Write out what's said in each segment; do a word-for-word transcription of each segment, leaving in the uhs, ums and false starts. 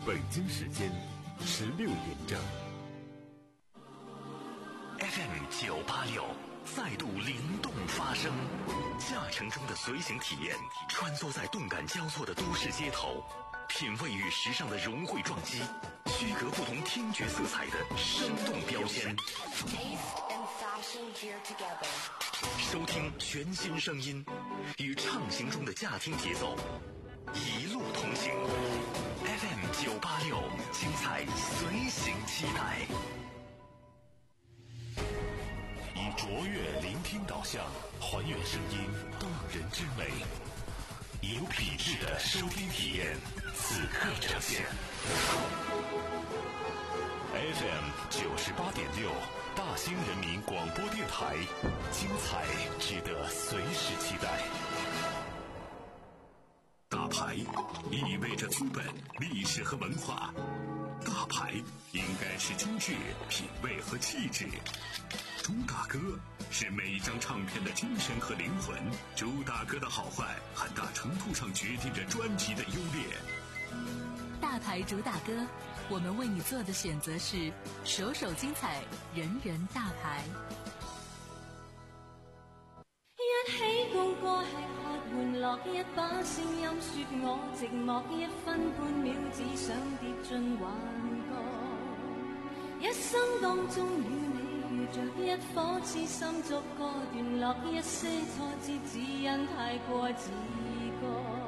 北京时间十六点整。 F M 九八六再度灵动发声，驾乘中的随行体验，穿梭在动感交错的都市街头，品味与时尚的融汇撞击，区隔不同听觉色彩的生动标签。收听全新声音，与畅行中的驾听节奏，一路同行。F M 九八六，精彩随行期待。 以卓越聆听导向，还原声音动人之美，有品质的收听体验，此刻呈现。F M 九十八点六，大兴人民广播电台，精彩值得随时期待。 大牌意味着资本、历史和文化，大牌应该是精致、品味和气质。朱大哥是每一张唱片的精神和灵魂，朱大哥的好坏很大程度上决定着专辑的优劣。 大牌主打歌，我们为你做的选择是首首精彩，人人大牌。 一起高歌吃喝玩樂，一把聲音說我寂寞，一分半秒只想跌進幻覺。一生當中與你遇着一顆痴心逐個段落，一些挫折只因太過自覺。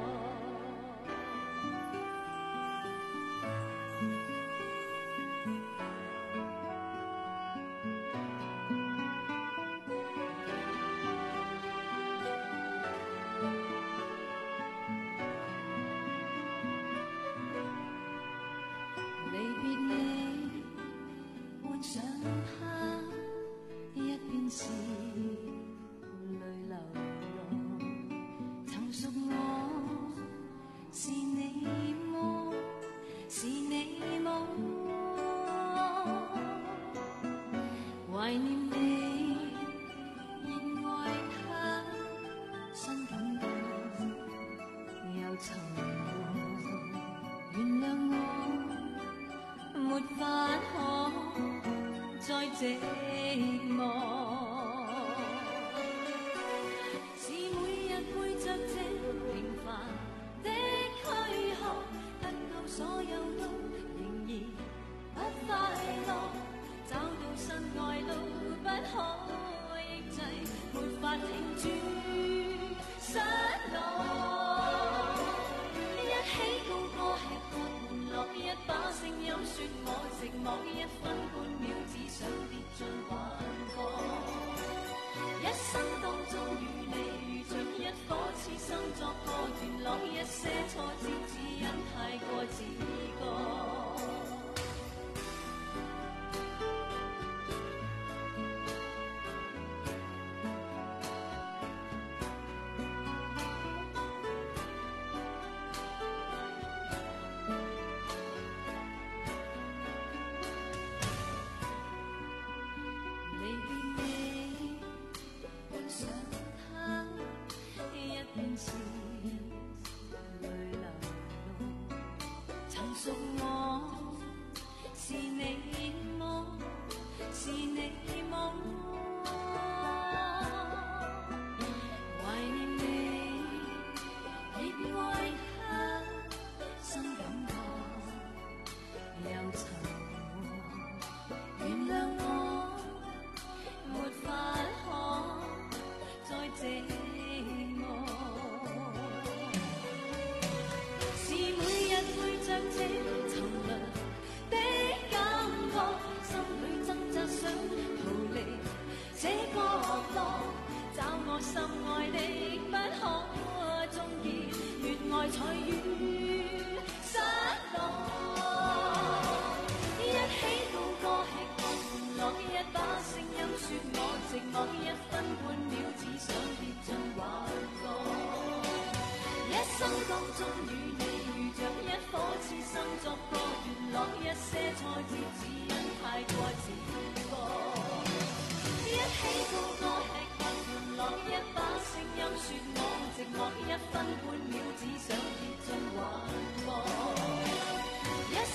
一分半秒只想跌進幻覺。一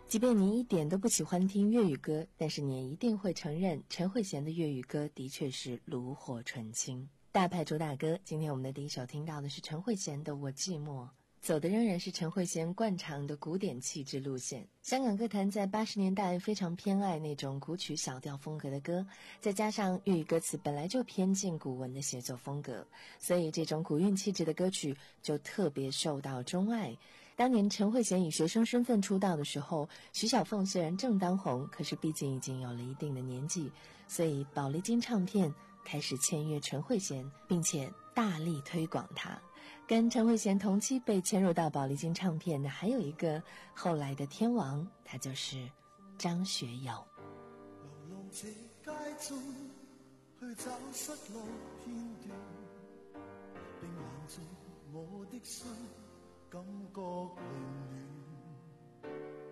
即便你一点都不喜欢听粤语歌，但是你也一定会承认陈慧娴的粤语歌的确是炉火纯青。大牌主打歌，今天我们的第一首听到的是陈慧娴的《我寂寞》，走的仍然是陈慧娴惯常的古典气质路线。香港歌坛在八十年代非常偏爱那种古曲小调风格的歌，再加上粤语歌词本来就偏近古文的写作风格，所以这种古韵气质的歌曲就特别受到钟爱。当年陈慧娴以学生身份出道的时候，徐小凤虽然正当红，可是毕竟已经有了一定的年纪，所以宝丽金唱片开始签约陈慧娴，并且大力推广她。跟陈慧娴同期被签入到宝丽金唱片的还有一个后来的天王，他就是张学友。 流浪這街中去找失落片段，並凝聚我的心，感覺凌亂，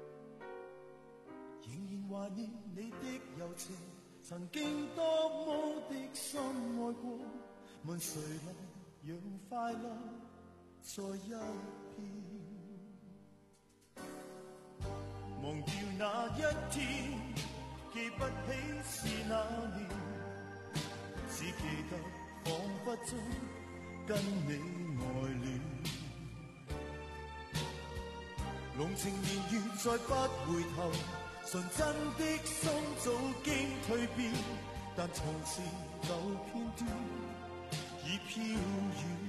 仍然懷念你的柔情，曾經多麼的深愛過，問誰能讓快樂再一遍，忘掉那一天，記不起是那年，只記得彷彿中跟你愛戀，濃情年月再不回頭，純真的心早經蛻變，但從前舊片段已飄遠。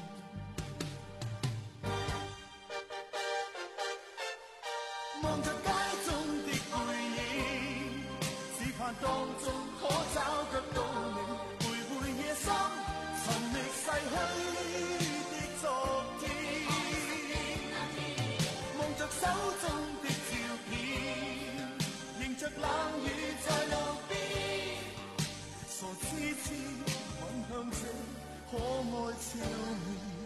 望着街中的背影，只盼當中可找得到你，徘徊夜深，尋覓逝去的昨天。望着手中的照片，迎着冷雨在路邊，傻痴痴吻向這可愛笑面。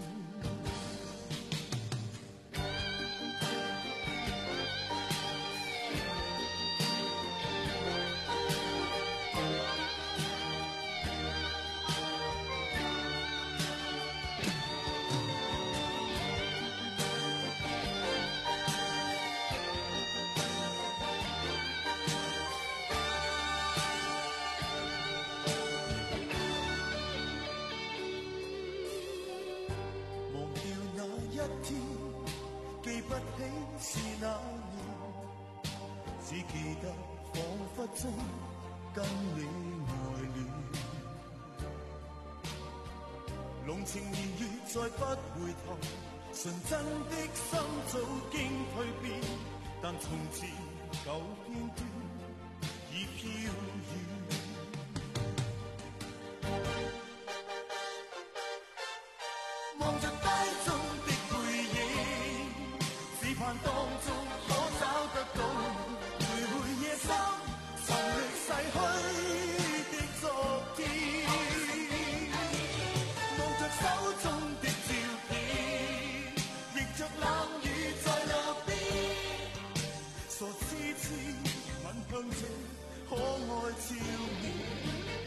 是那年，只記得彷彿中跟你愛戀，濃情年月再不回頭，純真的心早經蛻變，但從前舊片段已飄遠。望着街中的背影，只盼當中可找得到你，徘徊夜深，尋覓逝去的昨天。望着手中的照片，迎着冷雨在路邊，傻痴痴吻向這可愛笑面。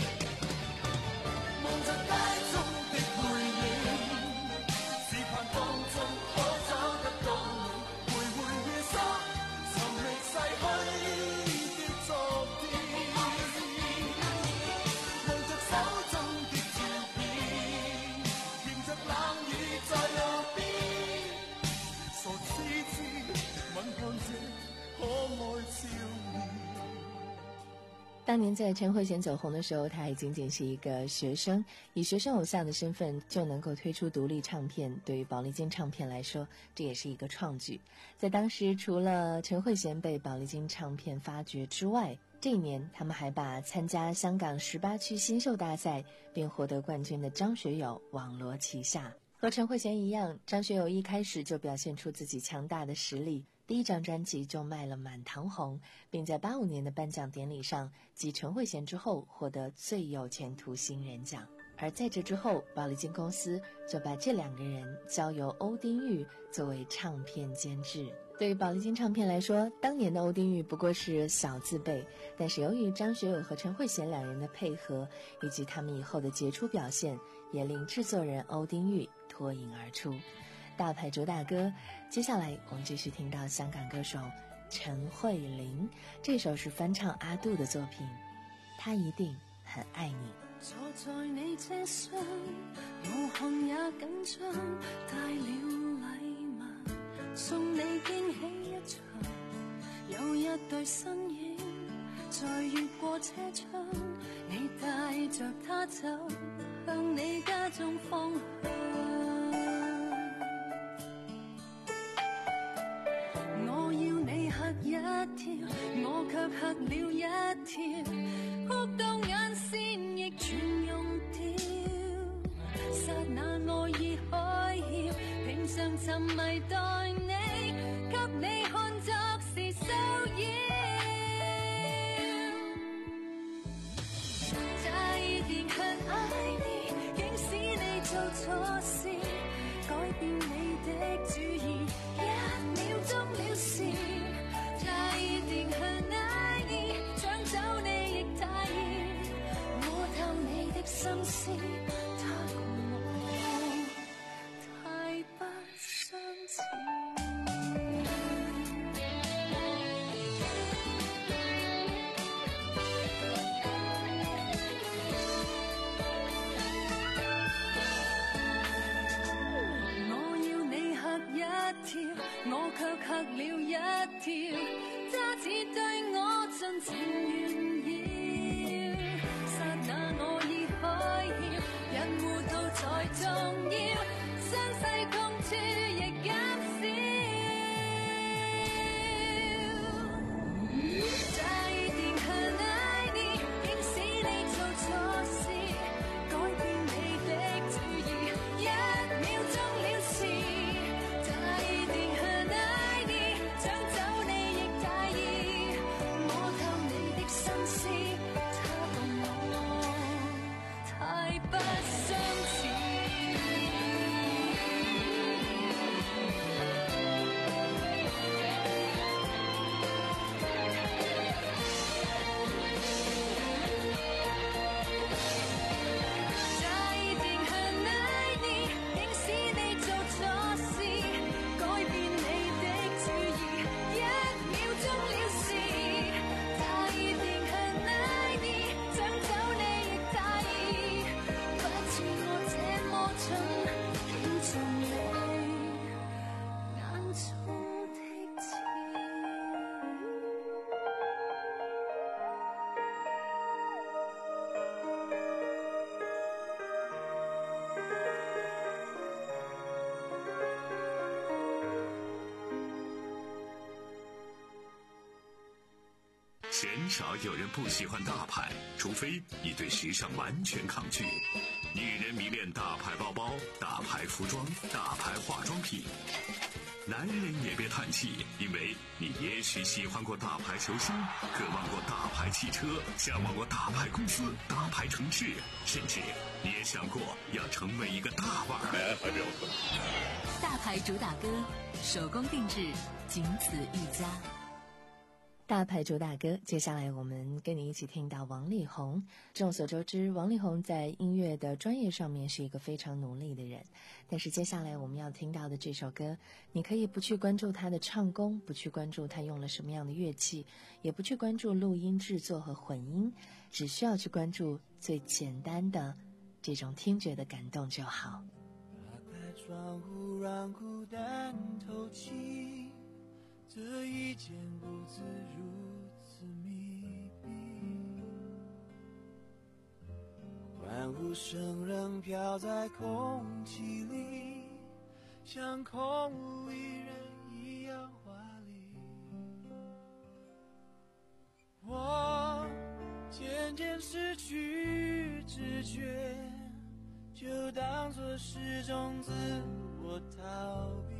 望着街中的背影，只盼當中可找得到你，徘徊夜深，尋覓逝去的昨天。望着手中的照片，迎着冷雨在路邊，傻痴痴吻向這可愛笑面。 当年在陈慧娴走红的时候，她还仅仅是一个学生，以学生偶像的身份就能够推出独立唱片，对于宝丽金唱片来说，这也是一个创举。在当时，除了陈慧娴被宝丽金唱片发掘之外，这一年他们还把参加香港十八区新秀大赛并获得冠军的张学友网罗旗下。和陈慧娴一样，张学友一开始就表现出自己强大的实力，第一张专辑就卖了满堂红，并在八五年的颁奖典礼上继陈慧娴之后获得最有前途新人奖。而在这之后，宝丽金公司就把这两个人交由欧丁玉作为唱片监制。对于宝丽金唱片来说，当年的欧丁玉不过是小字辈，但是由于张学友和陈慧娴两人的配合，以及他们以后的杰出表现，也令制作人欧丁玉脱颖而出。大牌主打歌，接下来我们继续听到香港歌手陈慧琳，这首是翻唱阿杜的作品，他一定很爱你。 坐在你車廂，我看也緊張，帶了禮物送你驚喜一場，有一對身影在越過車窗，你帶着他走向你家中方向，我要你嚇一跳，我卻嚇了一跳，哭到眼線亦全溶掉，剎那愛意開竅，平常沉迷待你，給你看作是騷擾，這一定很愛你，竟使你做錯事，改變你的主意，一秒鐘了事，這一定很愛你，搶走你亦大意，摸透你的心思，他共我太不相似。我卻嚇了一跳，他只對我盡情炫耀，剎那我已開竅，人糊塗才重要，傷勢痛處亦減少，這一定很愛你，竟使你做錯事，改變你的主意，一秒鐘了事， 鲜少有人不喜欢大牌，除非你对时尚完全抗拒。女人迷恋大牌包包、大牌服装、大牌化妆品。男人也别叹气，因为你也许喜欢过大牌球星，渴望过大牌汽车，向往过大牌公司、大牌城市，甚至你也想过要成为一个大腕儿。 大牌主打歌，手工定制，仅此一家。 大牌主打歌，接下来我们跟你一起听到王力宏。众所周知，王力宏在音乐的专业上面是一个非常努力的人，但是接下来我们要听到的这首歌，你可以不去关注他的唱功，不去关注他用了什么样的乐器，也不去关注录音制作和混音，只需要去关注最简单的这种听觉的感动就好。 打开窗户让孤单透气，这一间屋子如此密闭，欢呼声仍飘在空气里，像空无一人一样华丽。我渐渐失去知觉，就当作是种自我逃避。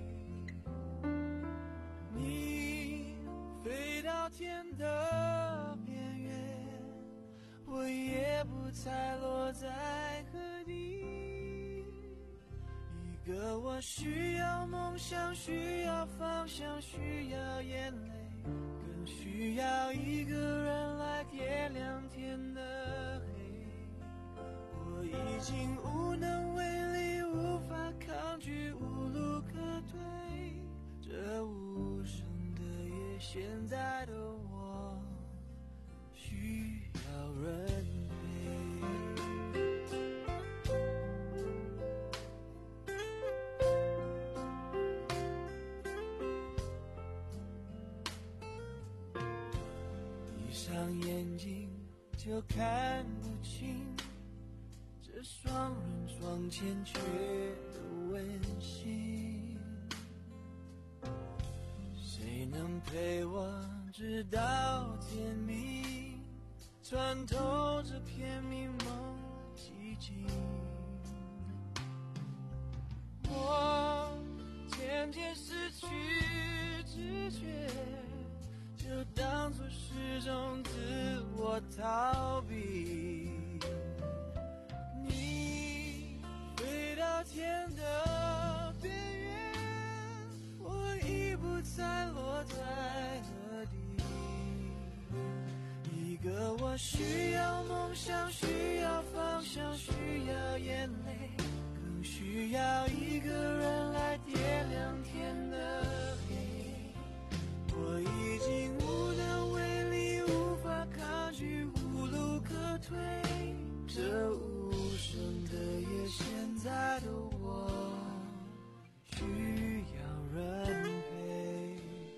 你飞到天的边缘，我也不猜落在何地。一个我需要梦想，需要方向，需要眼泪，更需要一个人来点亮天的黑。我已经无能为力，无法抗拒，无路可退，这无声的夜现在的我需要人闭上眼睛就看不清这双人床欠缺的温馨，谁能陪我直到天明，穿透这片迷蒙的寂静。我渐渐失去知觉，就当作是种自我逃避。你飞到天的边缘，我已不再落在何地。一个我需要梦想，需要方向，需要眼泪，更需要一个人来点亮天的黑。我已经无能为力，无法抗拒，无路可退，这无声的夜，现在的我需要人陪。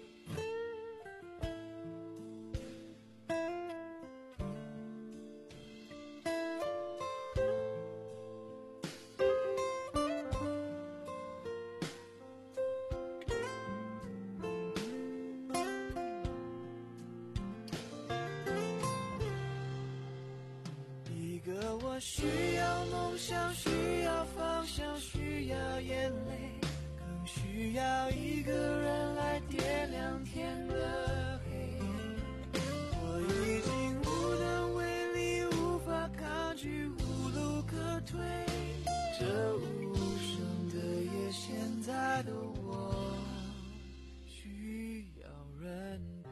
我需要梦想，需要方向，需要眼泪，更需要一个人来点亮天的黑。我已经无能为力，无法抗拒，无路可退，这无声的夜，现在的我需要人陪。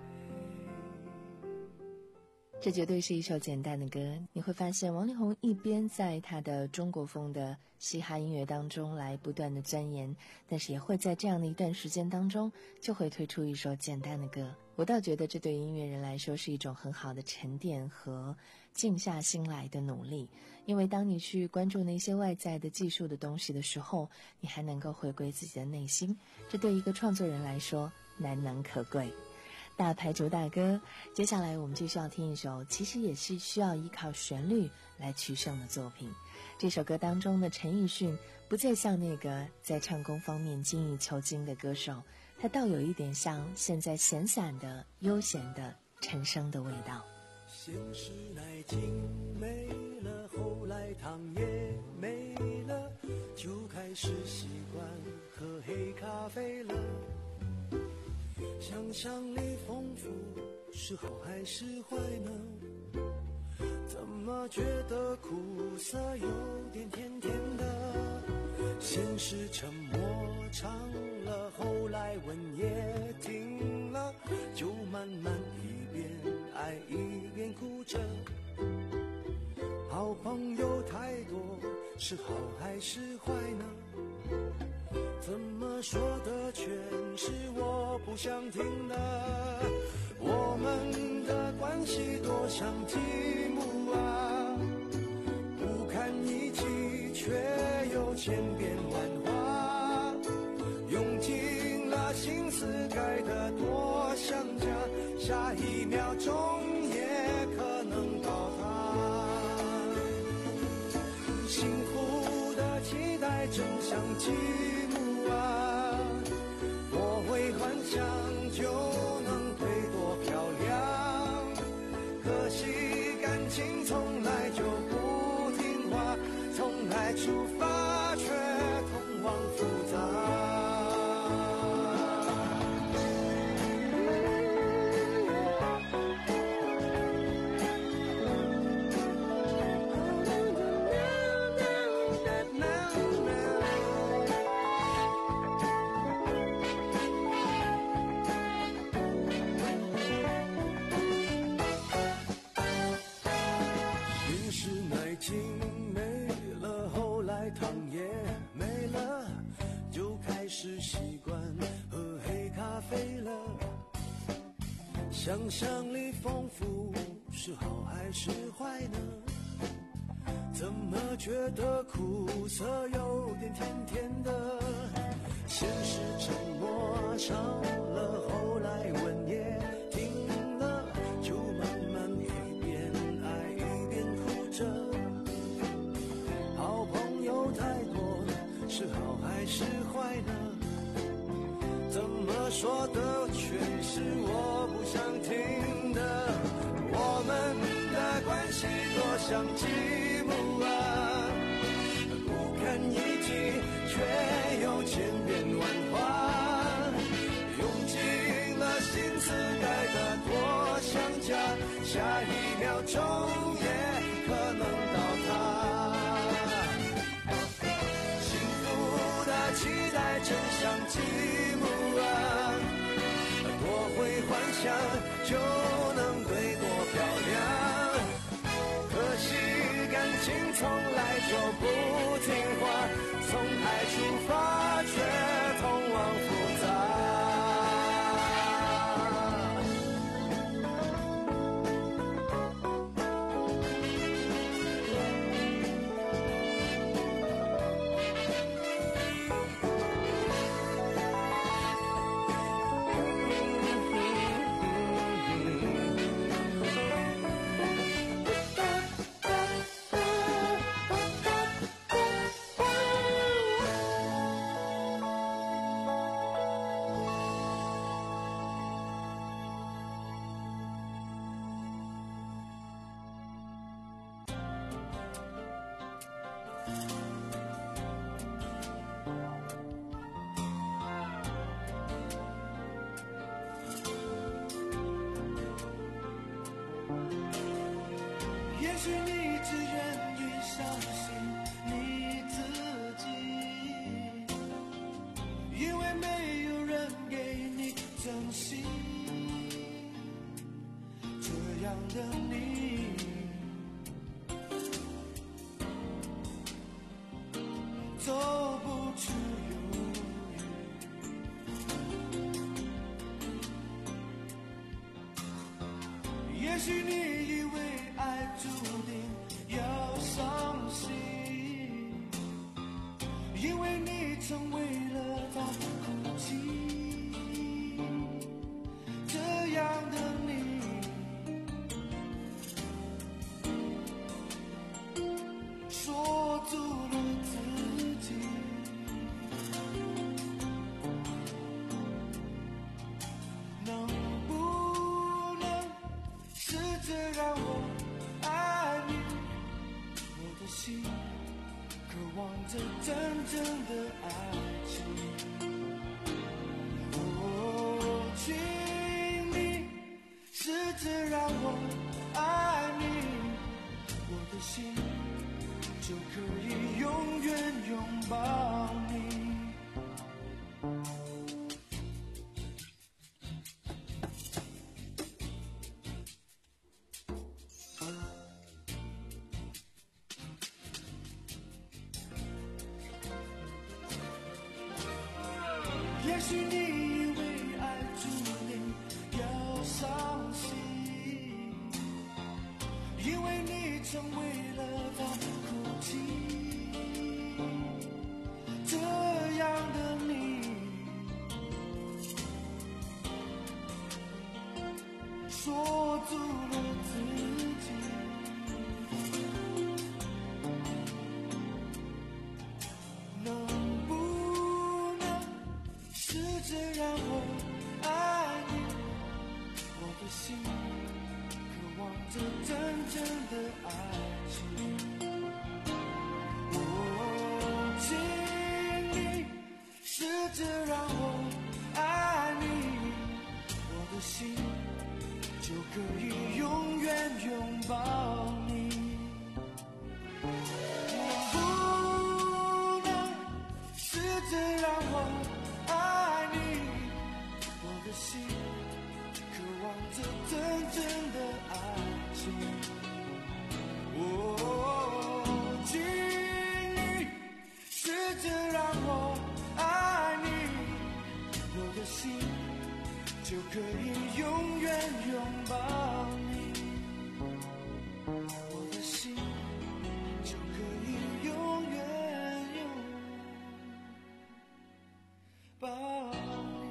这绝对是一首简单的歌，你会发现王力宏一边在他的中国风的嘻哈音乐当中来不断的钻研，但是也会在这样的一段时间当中就会推出一首简单的歌。我倒觉得这对音乐人来说是一种很好的沉淀和静下心来的努力，因为当你去关注那些外在的技术的东西的时候，你还能够回归自己的内心，这对一个创作人来说难能可贵。大牌主打歌，接下来我们就需要听一首其实也是需要依靠旋律来取胜的作品。这首歌当中的陈奕迅不再像那个在唱功方面精益求精的歌手，他倒有一点像现在闲散的悠闲的陈升的味道。 先是奶精没了，后来糖也没了，就开始习惯喝黑咖啡了。想象力丰富是好还是坏呢？怎么觉得苦涩有点甜甜的？先是沉默长了，后来吻也停了，就慢慢一边爱一边哭着。好朋友太多是好还是坏呢？怎么说的全是我不想听的？我们的关系多像积木啊，不堪一击却又千变万化，用尽了心思盖得多像家，下一秒钟也可能倒塌。幸福的期待正像积木啊，我会幻想就能飞多漂亮，可惜感情从来就不听话，从来出发却通往复杂。 想象力丰富是好还是坏呢？怎么觉得苦涩有点甜甜的？先是沉默长了，后来吻也停了，就慢慢一边爱一边哭着。好朋友太多是好还是坏呢？怎么说的全是我不想听的。我们的关系多像积木啊，不堪一击却又千变万化，用尽了心思盖得多像家，下一秒钟也可能倒塌。幸福的期待真像积木啊，多会幻想就能对多漂亮，可惜感情从来就不听话，从爱出发却通往复杂。也许你只愿意相信你自己，因为没有人给你真心，这样的你走不出犹豫。也许你以为爱注定要伤心，因为你曾为了他哭泣，这样的你说出了自己，能不能试着让我爱你？我的心渴望着真正的爱情。哦，请你试着让我爱你，我的心就可以永远拥抱你。也许你以为爱注定要伤心，因为你曾为了他哭泣，这样的你说出了自己，能不能试着让我爱你？我的心渴望着真正的爱情。哦，请你试着让我爱你，我的心就可以永远拥抱你。能不能试着让我爱你？我的心渴望着真正的爱情。哦，请你试着让我爱你，我的心就就可以永远拥抱你，我的心就可以永远拥抱你。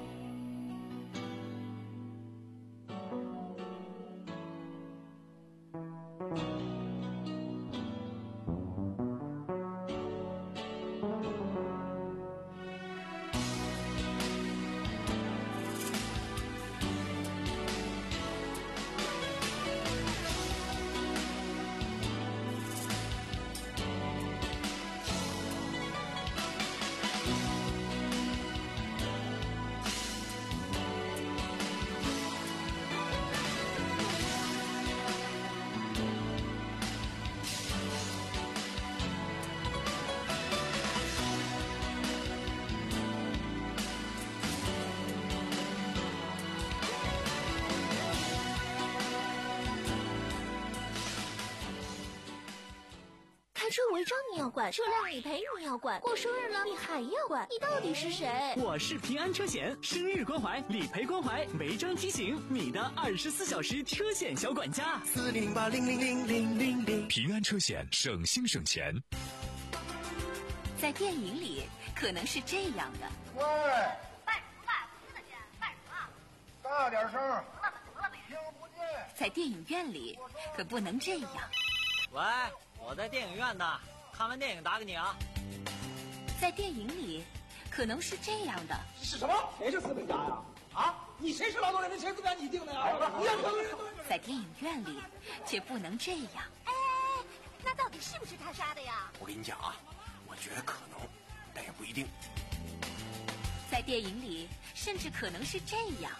车违章你要管，车辆理赔你要管，过生日了你还要管，你到底是谁？ 我是平安车险，生日关怀、理赔关怀、违章提醒，你的二十四小时车险小管家。 四零八零零零零零零， 平安车险，省心省钱。 在电影里，可能是这样的。 喂，卖什么卖？我听得见，卖什么？大点声。得了吧，得了呗。听不见。 在电影院里，可不能这样。 喂。我在电影院呢，看完电影打给你啊。 在电影里，可能是这样的。 是什么？谁是资本家呀？啊，你谁是劳动人民，谁资本家你定的呀？你要在电影院里，却不能这样。 哎，那到底是不是他杀的呀？ 我跟你讲啊，我觉得可能，但也不一定。 在电影里，甚至可能是这样。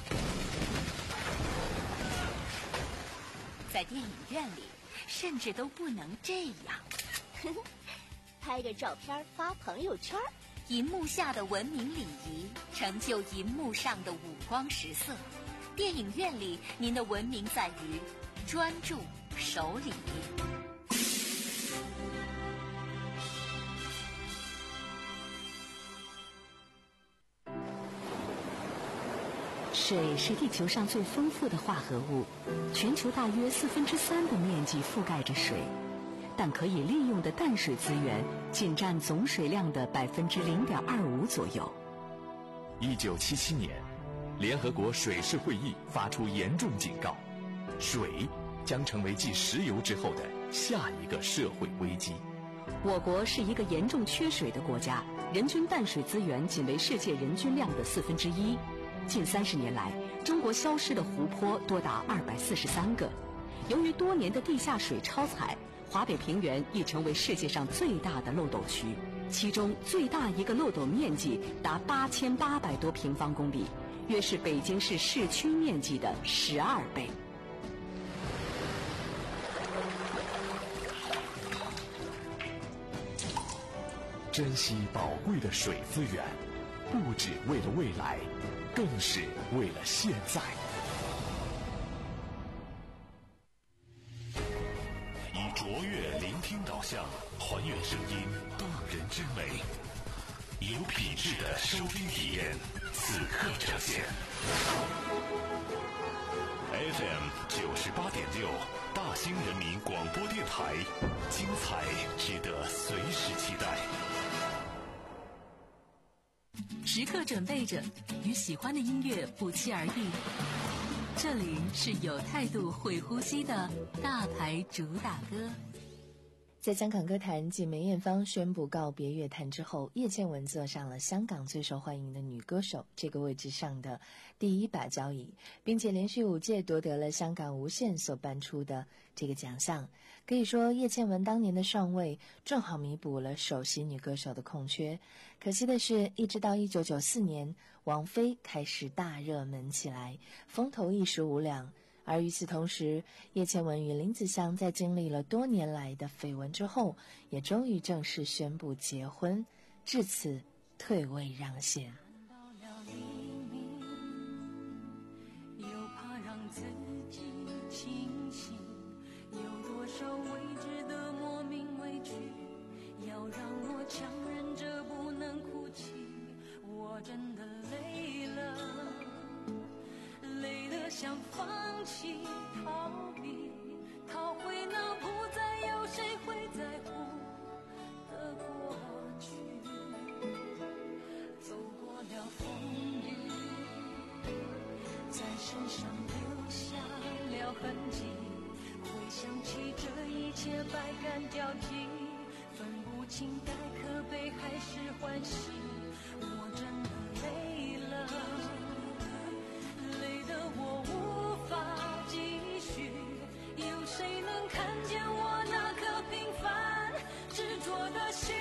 在电影院里。甚至都不能这样， 拍个照片发朋友圈。 银幕下的文明礼仪，成就银幕上的五光十色。电影院里，您的文明在于专注、守礼。 水是地球上最丰富的化合物，全球大约四分之三的面积覆盖着水，但可以利用的淡水资源仅占总水量的百分之零点二五左右。 一九七七年，联合国水事会议发出严重警告，水将成为继石油之后的下一个社会危机。 我国是一个严重缺水的国家，人均淡水资源仅为世界人均量的四分之一。近三十年来，中国消失的湖泊多达二百四十三个。由于多年的地下水超采，华北平原已成为世界上最大的漏斗区，其中最大一个漏斗面积达八千八百多平方公里，约是北京市市区面积的十二倍。 珍惜宝贵的水资源，不只为了未来，更是为了现在。 以卓越聆听导向，还原声音动人之美，有品质的收听体验，此刻呈现。F M 九十八点六，大兴人民广播电台，精彩值得随时期待。 时刻准备着，与喜欢的音乐不期而遇。这里是有态度、会呼吸的大牌主打歌。 在香港歌坛继梅艳芳宣布告别乐坛之后，叶倩文坐上了香港最受欢迎的女歌手这个位置上的第一把交椅，并且连续五届夺得了香港无线所颁出的这个奖项。可以说，叶倩文当年的上位正好弥补了首席女歌手的空缺。可惜的是，一直到一九九四年，王菲开始大热门起来，风头一时无两。而与此同时，叶倩文与林子祥在经历了多年来的绯闻之后，也终于正式宣布结婚，至此退位让贤。 又怕让自己清醒，有多少未知的莫名委屈，要让我强忍着不能哭泣，我真的累了。 想放弃逃避，逃回那不再有谁会在乎的过去。走过了风雨，在身上留下了痕迹，回想起这一切百感交集，分不清该可悲还是欢喜。我真的累了，累得我无法继续。有谁能看见我那颗平凡执着的心？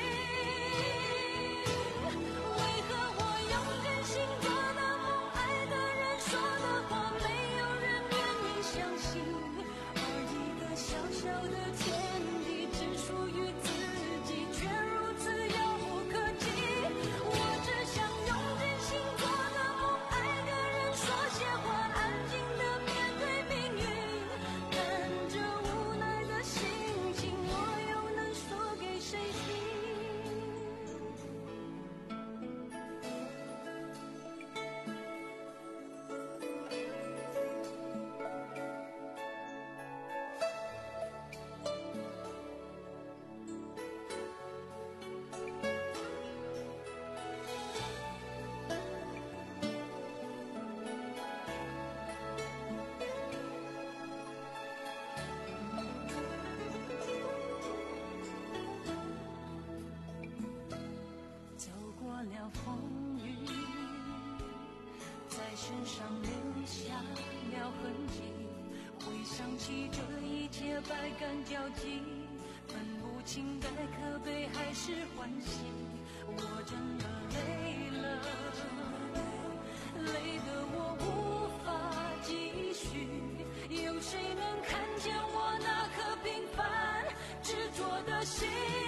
为何我用真心做的梦，爱的人说的话，没有人愿意相信？而一个小小的天地，只属于自己，却如此遥不可及。我只想用真心做的梦，爱的人说些话，安静地面对命运。但这无奈的心情，我又能说给谁听？走过了风雨，在身上留下了痕迹，回想起这一切百感交集，分不清该可悲还是欢喜。我真的累了，累得我无法继续。有谁能看见我那颗平凡执着的心？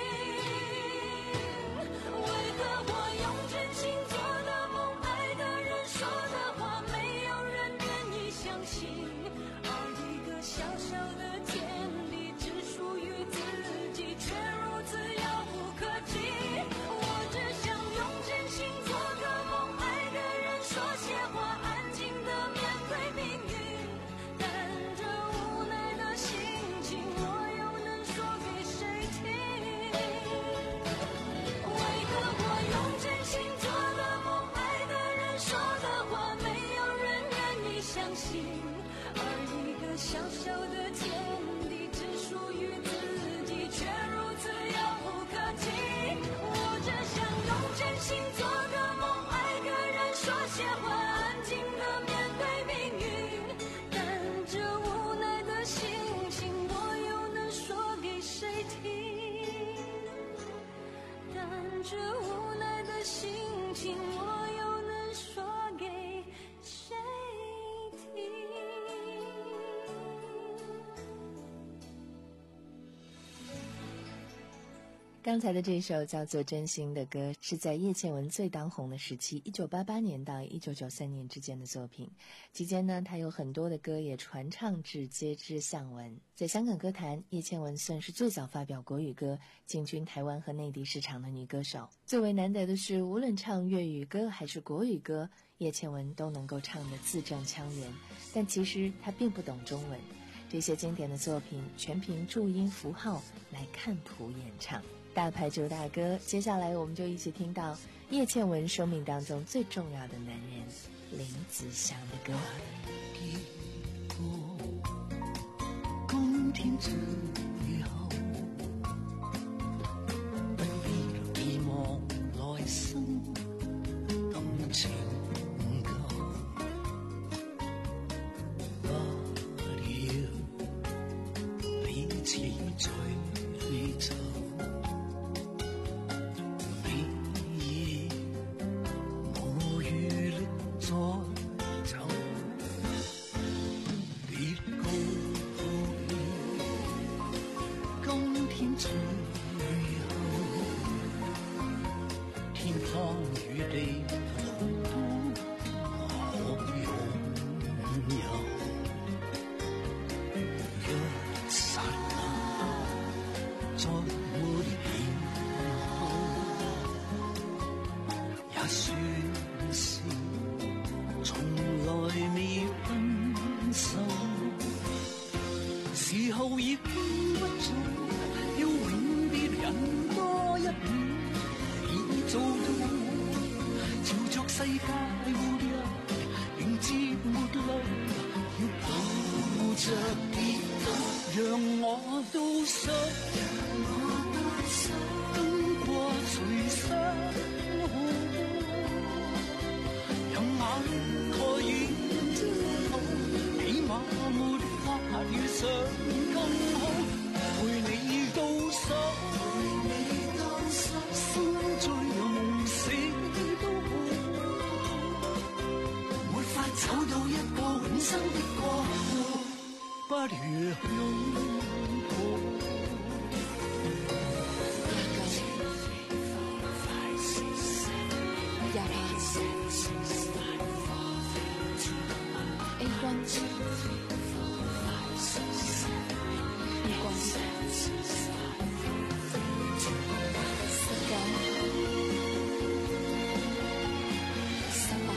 为何我用真心做的梦，爱的人说的话，没有人愿意相信？而一个小小的天地，只属于自己，却如此遥不可及。我只想用真心做个梦，爱的人说些话，安静地面对命运。但这无奈的心情，我又能说给谁听？为何我用真心做的梦，爱的人说的话，没有人愿意相信？而一个小小的天地，只属于自己，却如此遥不可及。我只想用真心做个梦，爱个人说些话，安静地面对命运。但这无奈的心情，我又能说给谁听？但这无奈的心情，我又能说给谁听？ 刚才的这首叫做《真心》的歌，是在叶倩文最当红的时期一九八八年到一九九三年之间的作品。期间呢，她有很多的歌也传唱至皆知巷闻。在香港歌坛，叶倩文算是最早发表国语歌进军台湾和内地市场的女歌手。最为难得的是，无论唱粤语歌还是国语歌，叶倩文都能够唱得字正腔圆，但其实她并不懂中文。这些经典的作品全凭注音符号来看谱演唱。大牌主打歌，接下来我们就一起听到叶倩文生命当中最重要的男人林子祥的歌。 今天最後，不必寄望來生感情夠，不要彼此追走。 算是從來未分让我都想，跟过隨生活，讓眼可以焦土，起碼沒法遇上更好，陪你到手，心醉夢死都好，沒法找到一個永生的國度，不如擁抱。 A 光，月光，四光，十八，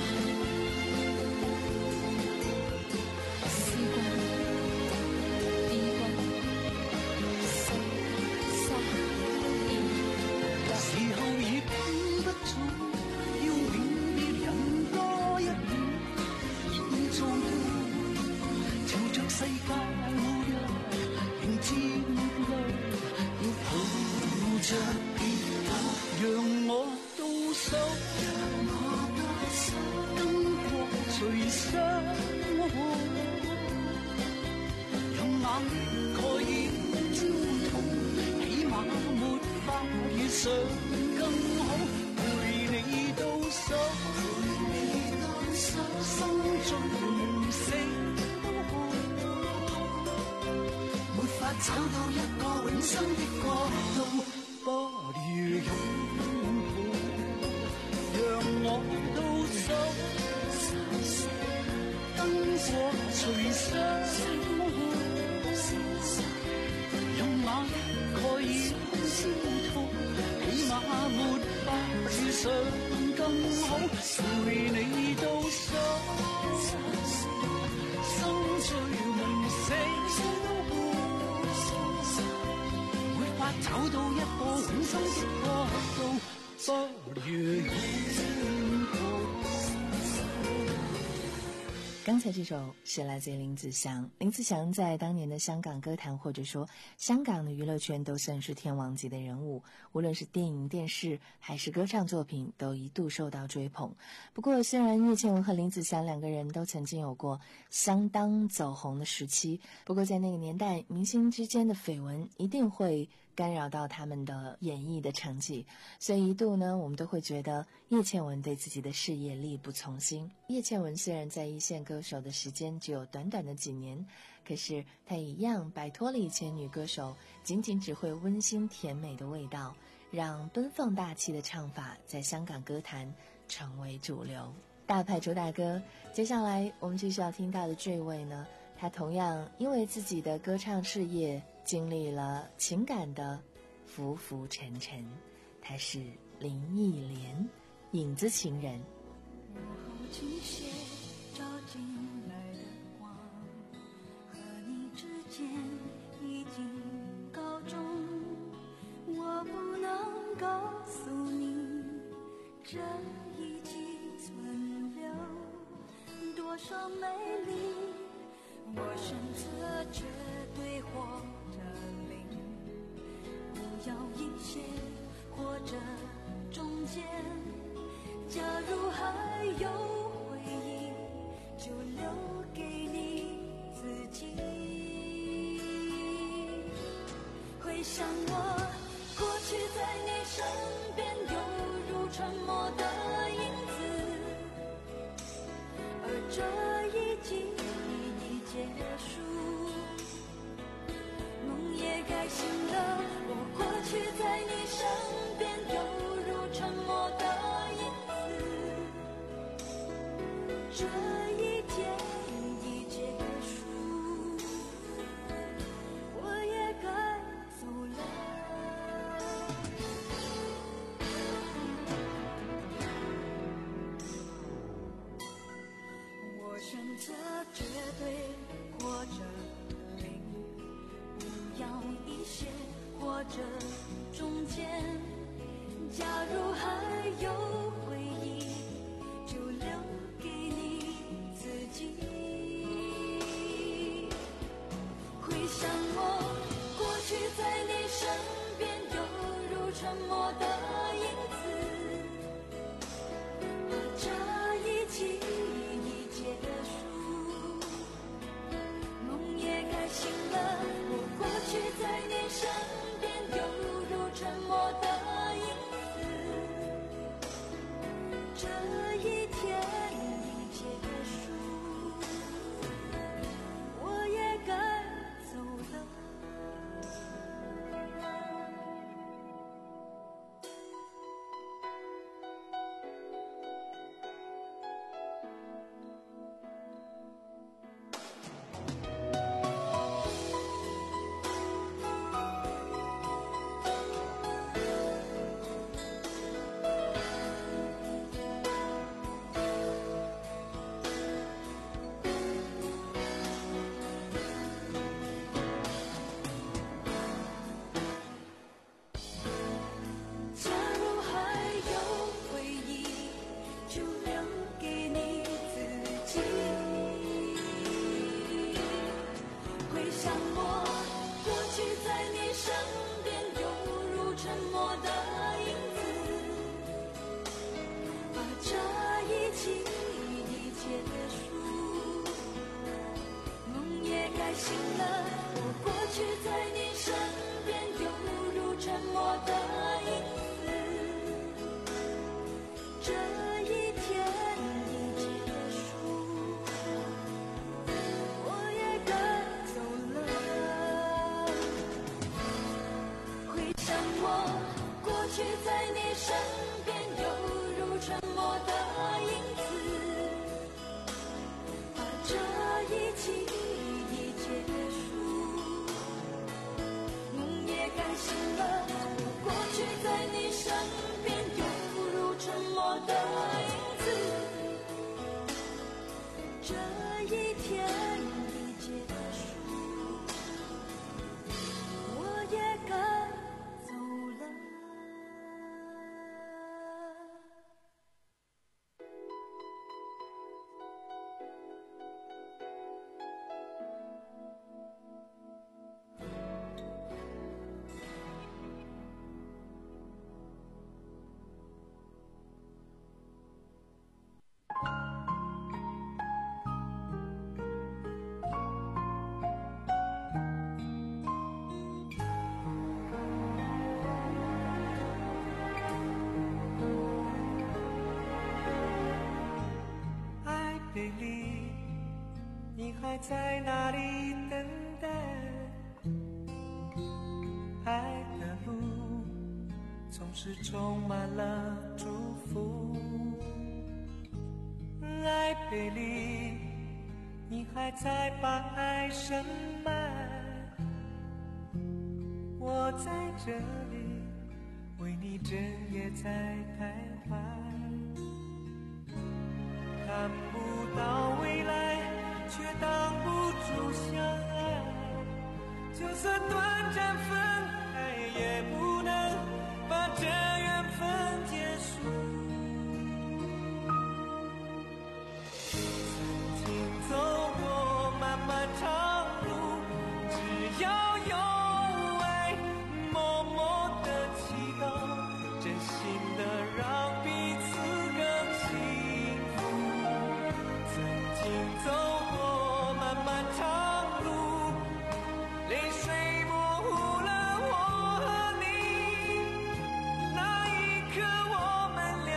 四光，B 光，十三，二， 時候已拼不早，要永別人多一秒，已做到朝着世界末日迎戰淚，要抱着跌倒，讓我到手，跟過隨生活，讓眼蓋掩焦土，起碼沒法遇上更好，陪你到手，心醉夢死都好，沒法找到一個永生的國度，不如擁抱，讓我到手，跟過隨生活，讓眼蓋掩焦土，起碼沒法遇上更好，陪你到手，心醉夢死都好，沒法找到一個永生的國度，不如擁抱。 刚才这首是来自于林子祥。林子祥在当年的香港歌坛或者说香港的娱乐圈都算是天王级的人物，无论是电影、电视还是歌唱作品都一度受到追捧。不过虽然叶倩文和林子祥两个人都曾经有过相当走红的时期，不过在那个年代，明星之间的绯闻一定会干扰到他们的演绎的成绩，所以一度呢，我们都会觉得叶倩文对自己的事业力不从心。叶倩文虽然在一线歌手的时间只有短短的几年，可是她一样摆脱了以前女歌手仅仅只会温馨甜美的味道，让奔放大气的唱法在香港歌坛成为主流。大牌主打歌，接下来我们继续要听到的这位呢，他同样因为自己的歌唱事业经历了情感的浮浮沉沉，他是林忆莲，影子情人。 午后倾斜照进来的光，和你之间已经告终，我不能告诉你这一季存留多少美丽，我选择绝对或者零，不要一些或者中间，假如还有回忆，就留给你自己。回想我过去在你身边，犹如沉默的影子，而这一季已结束，梦也该醒了。我过去在你身边，犹如沉默的影子，这一天已结束，我也该走了。我选择绝对或者想我，过去在你身边犹如沉默的影子，把这一切已结束，梦也该醒了。我过去在你身边犹如沉默的影子，这一天已结束，我也该走了。回想我过去在你身边犹如沉默的影子，把这一切已结束，梦也该醒了。我过去在你身边犹如沉默的影子，这一天已结束，我也该走了。 贝利，你还在哪里等待？爱的路总是充满了祝福。爱贝利，你还在把爱深埋？我在这里为你整夜在徘徊。看不到未来，却挡不住相爱。就算短暂分开，也不能把这缘分结束。曾经走过漫漫长路，只要有爱，默默的祈祷，真心的让彼此更幸福。走过漫漫长路，泪水模糊了我和你。那一刻我们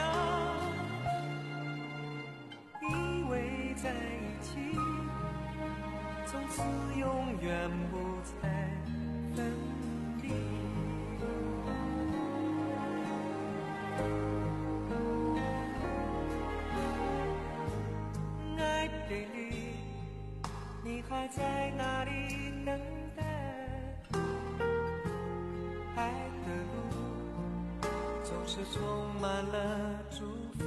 俩依偎在一起，从此永远不再分离。爱贝利，你还在哪里等待？爱的路总是充满了祝福。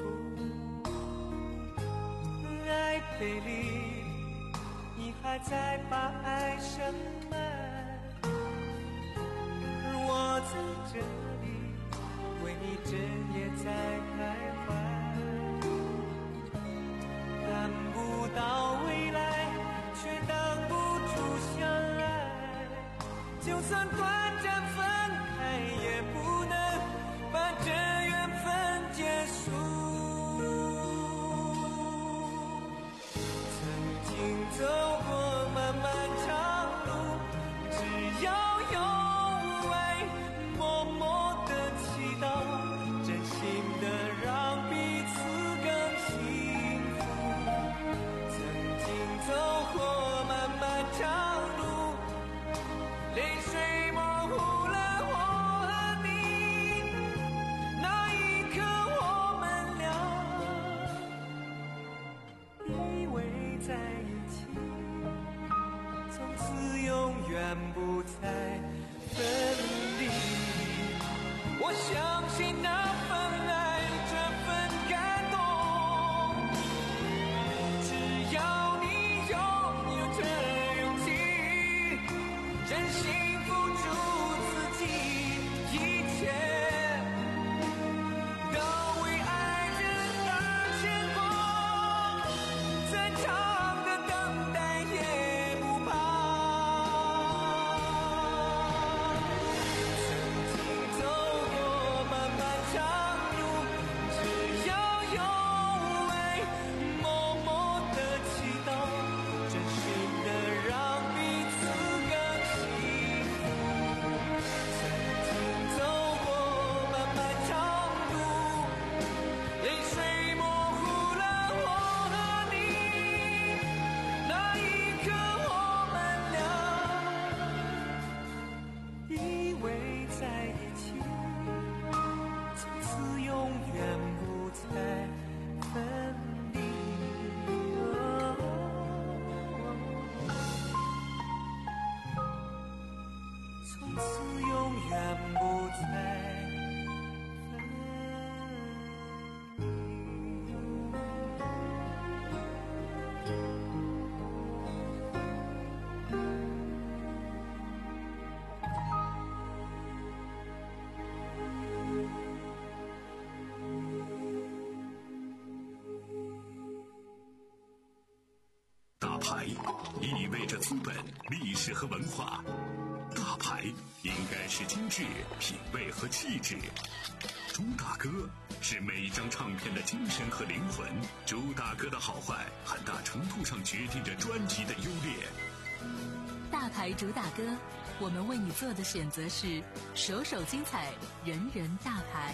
爱贝利，你还在把爱深埋？而我在这里为你整夜在徘徊。看不到未来，却挡不住相爱。就算短暂分开，也不能把这缘分结束。曾经走过漫漫长路，只要有爱，默默的祈祷，真心的让彼此更幸福。走过漫漫长路，泪水模糊了我和你。那一刻我们俩依偎在一起，从此永远不再分离。我相信那份爱，这份感动，只要你拥有这勇气，真心付出自己，一切都为爱人而牵挂，再长的等待也不怕。 意味着资本、历史和文化。大牌应该是精致、品味和气质。朱大哥是每一张唱片的精神和灵魂。朱大哥的好坏，很大程度上决定着专辑的优劣。 大牌主打歌，我们为你做的选择是首首精彩，人人大牌。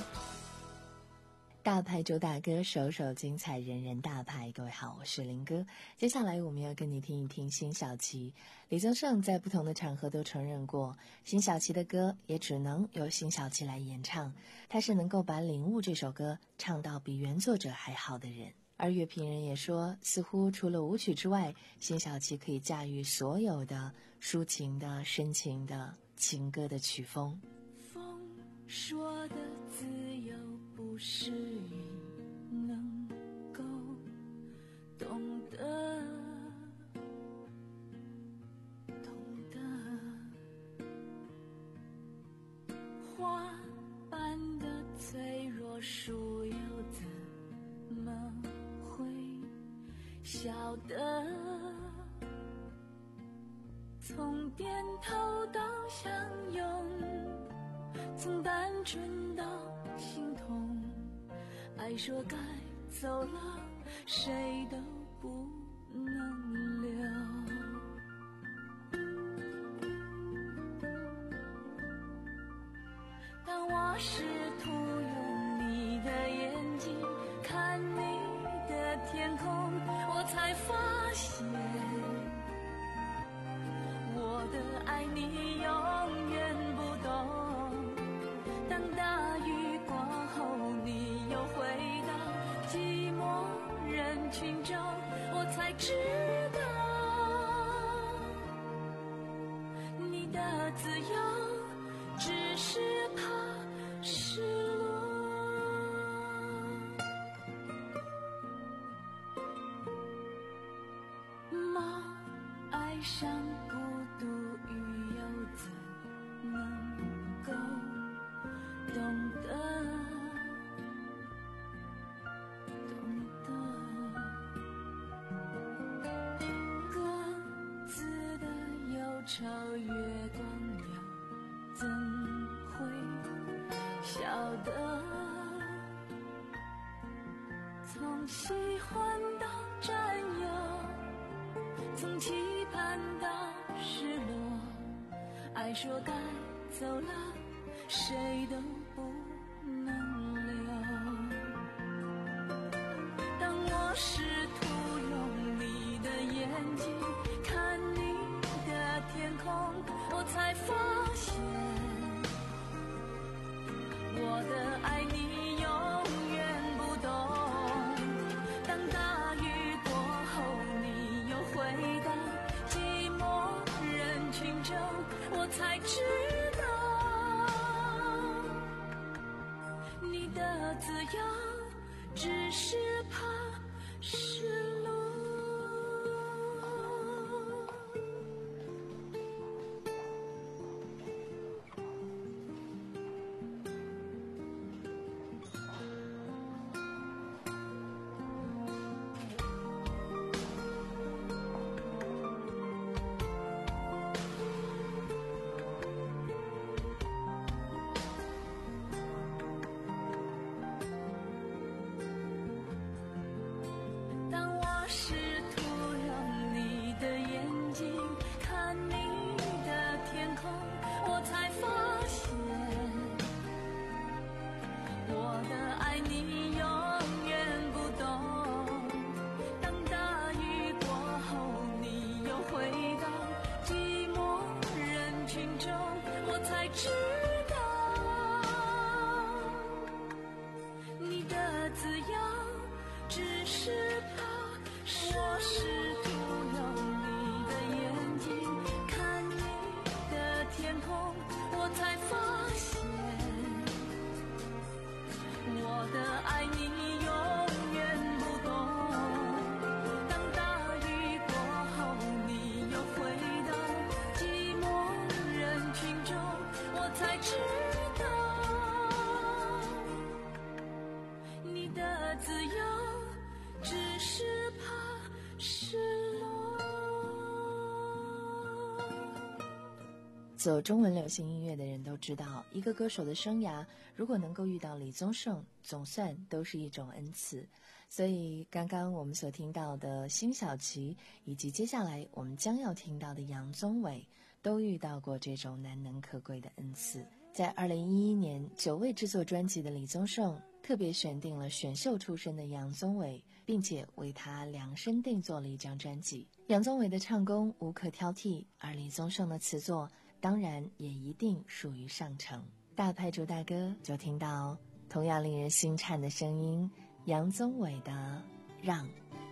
大牌主打歌，首首精彩，人人大牌。各位好，我是林哥。接下来我们要跟你听一听辛晓琪。李宗盛在不同的场合都承认过，辛晓琪的歌也只能由辛晓琪来演唱，他是能够把《领悟》这首歌唱到比原作者还好的人。而乐评人也说，似乎除了舞曲之外，辛晓琪可以驾驭所有的抒情的、深情的情歌的曲风。 风说的自由不是云能够懂得，懂得花般的脆弱，树又怎么会晓得？从点头到相拥，从单纯到心痛，爱说该走了，谁都不能留。当我试图用你的眼睛看你的天空，我才发现我的爱你永远不懂。当大雨过后你又回到寂寞人群中，我才知道你的自由只是怕失落。猫爱上孤独鱼又怎能够懂得，懂得各自的忧愁，月光又怎会晓得？从喜欢到占有，从期盼到失落，爱说该走了，谁都不能留。当我试图用你的眼睛看你的天空，我才发现我的爱你永远不懂。当大雨过后你又回到寂寞人群中，我才知道你的自由只是怕失落。试图用你的眼睛看你的天空，我才发现我的爱你永远不懂。当大雨过后你又回到寂寞人群中，我才知道你的自由只是怕。我试图用你的眼睛看你的天空，我才发现我的爱你永远不懂。当大雨过后你又回到寂寞人群中，我才做中文流行音乐的人都知道，一个歌手的生涯如果能够遇到李宗盛，总算都是一种恩赐。所以刚刚我们所听到的辛晓琪，以及接下来我们将要听到的杨宗纬，都遇到过这种难能可贵的恩赐。在二零一一年久未制作专辑的李宗盛，特别选定了选秀出身的杨宗纬，并且为他量身定做了一张专辑。杨宗纬的唱功无可挑剔，而李宗盛的词作当然也一定属于上乘。大牌主大哥就听到同样令人心颤的声音，杨宗纬的《让》。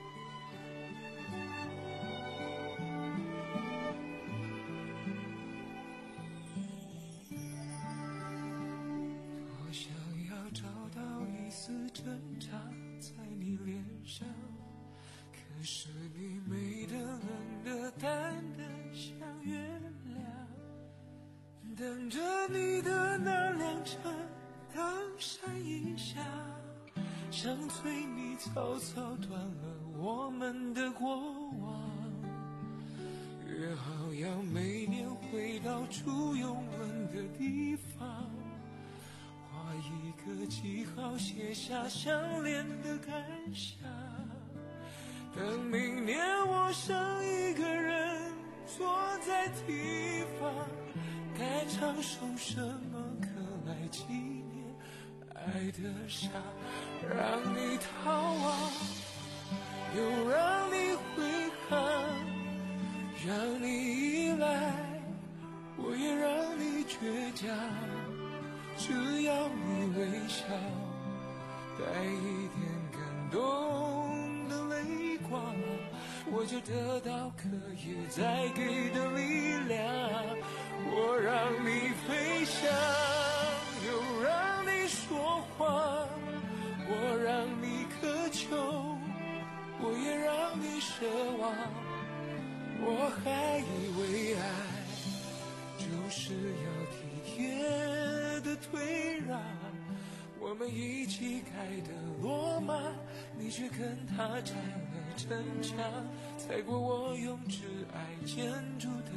我想要找到一丝挣扎在你脸上，可是你美得冷得淡得像月亮，等着你的那辆车当闪一下，想催你草草断了我们的过往，约好要每年回到初拥吻的地方，画一个记号，写下相恋的感想，等明年我剩一个人坐在地方，该唱首什么歌来纪念爱的傻，让你逃亡，又让你挥汗，让你依赖，我也让你倔强，只要你微笑，带一点感动的泪光，我就得到可以再给的力量。我让你飞翔，又让你说谎，我让你渴求，我也让你奢望，我还以为爱就是要体贴的退让，我们一起盖的罗马，你却跟他拆了城墙，踩过我用挚爱建筑的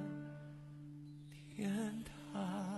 天堂。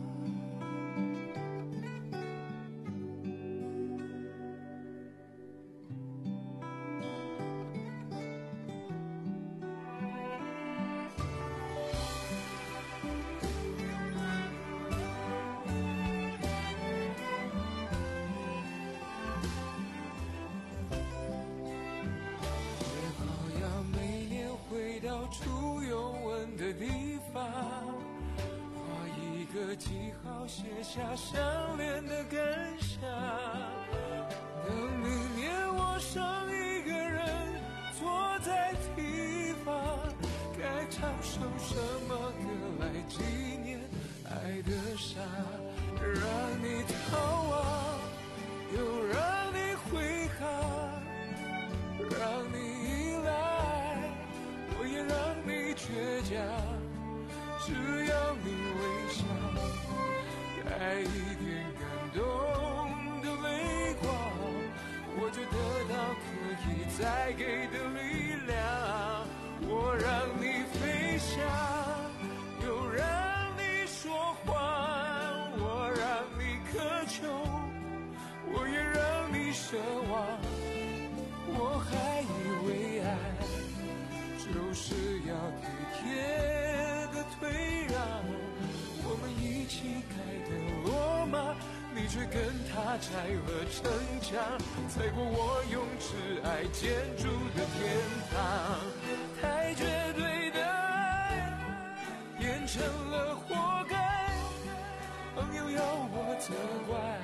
初拥吻的地方，画一个记号，写下相恋的感想，等明年我剩一个人坐在地方，该唱首什么歌来纪念爱的傻，让你逃亡，又让你挥汗，让你依赖，我也让你倔强，只要你微笑，带一点感动的泪光，我就得到可以再给的力量。我让你飞翔，又让你说谎，我让你渴求，我也让你奢望，我还以为爱就是要体贴的退让，我们一起盖的罗马，你却跟他拆了城墙，踩过我用挚爱建筑的天堂。太绝对的爱变成了活该，朋友要我责怪，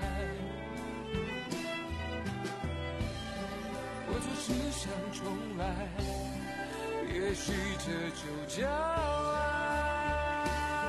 我就只想重来，也许这就叫爱。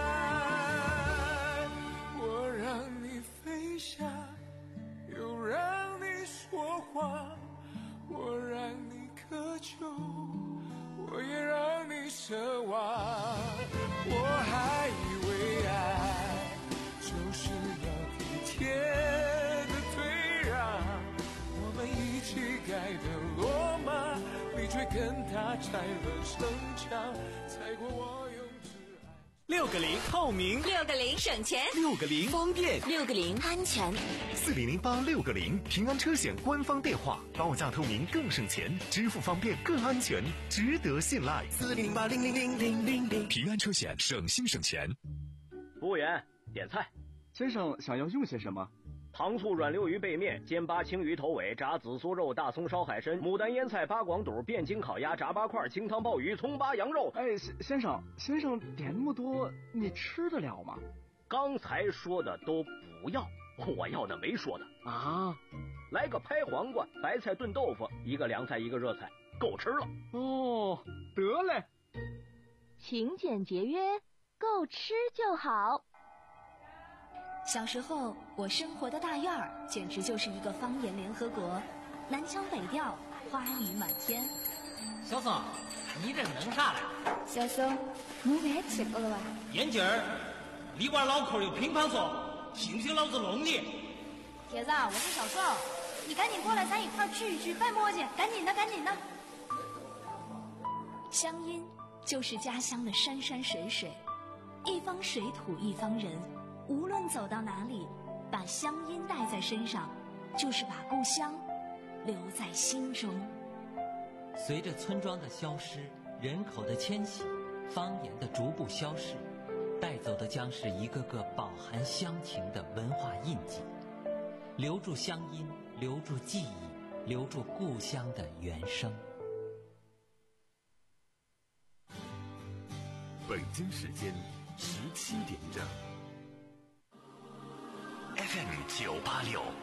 我让你飞翔，又让你说谎，我让你渴求，我也让你奢望，我还以为爱就是要体贴的退让，我们一起盖的罗马，你却跟他拆了城墙，踩过我用挚爱。 六个零透明， 六个零省钱， 六个零方便， 六个零安全。 四零零八六个零，平安车险官方电话，报价透明更省钱，支付方便更安全，值得信赖。 四零零八零零零零零零， 平安车险，省心省钱。 服务员，点菜。 先生想要用些什么？ 糖醋软溜鱼背面、煎八青鱼头尾、炸紫苏肉、大葱烧海参、牡丹腌菜、八广肚、汴京烤鸭、炸八块、清汤鲍鱼、葱八羊肉。 哎，先生，先生点那么多，你吃得了吗？ 刚才说的都不要，我要的没说的啊。 来个拍黄瓜、白菜炖豆腐，一个凉菜，一个热菜，够吃了。 哦，得嘞。 勤俭节约，够吃就好。 小时候，我生活的大院儿简直就是一个方言联合国，南腔北调，花语满天。 小宋，你这弄啥了？ 小宋，你别吃过了吧？ 眼镜儿，里边脑壳有乒乓球，信不信老子弄你？ 铁子，我是小宋，你赶紧过来，咱一块儿聚一聚，别磨叽，赶紧的，赶紧的。 乡音就是家乡的山山水水，一方水土一方人。无论走到哪里，把乡音带在身上，就是把故乡留在心中。 随着村庄的消失，人口的迁徙，方言的逐步消逝，带走的将是一个个饱含乡情的文化印记。留住乡音，留住记忆，留住故乡的原声。 北京时间十七点整。 F M 九八六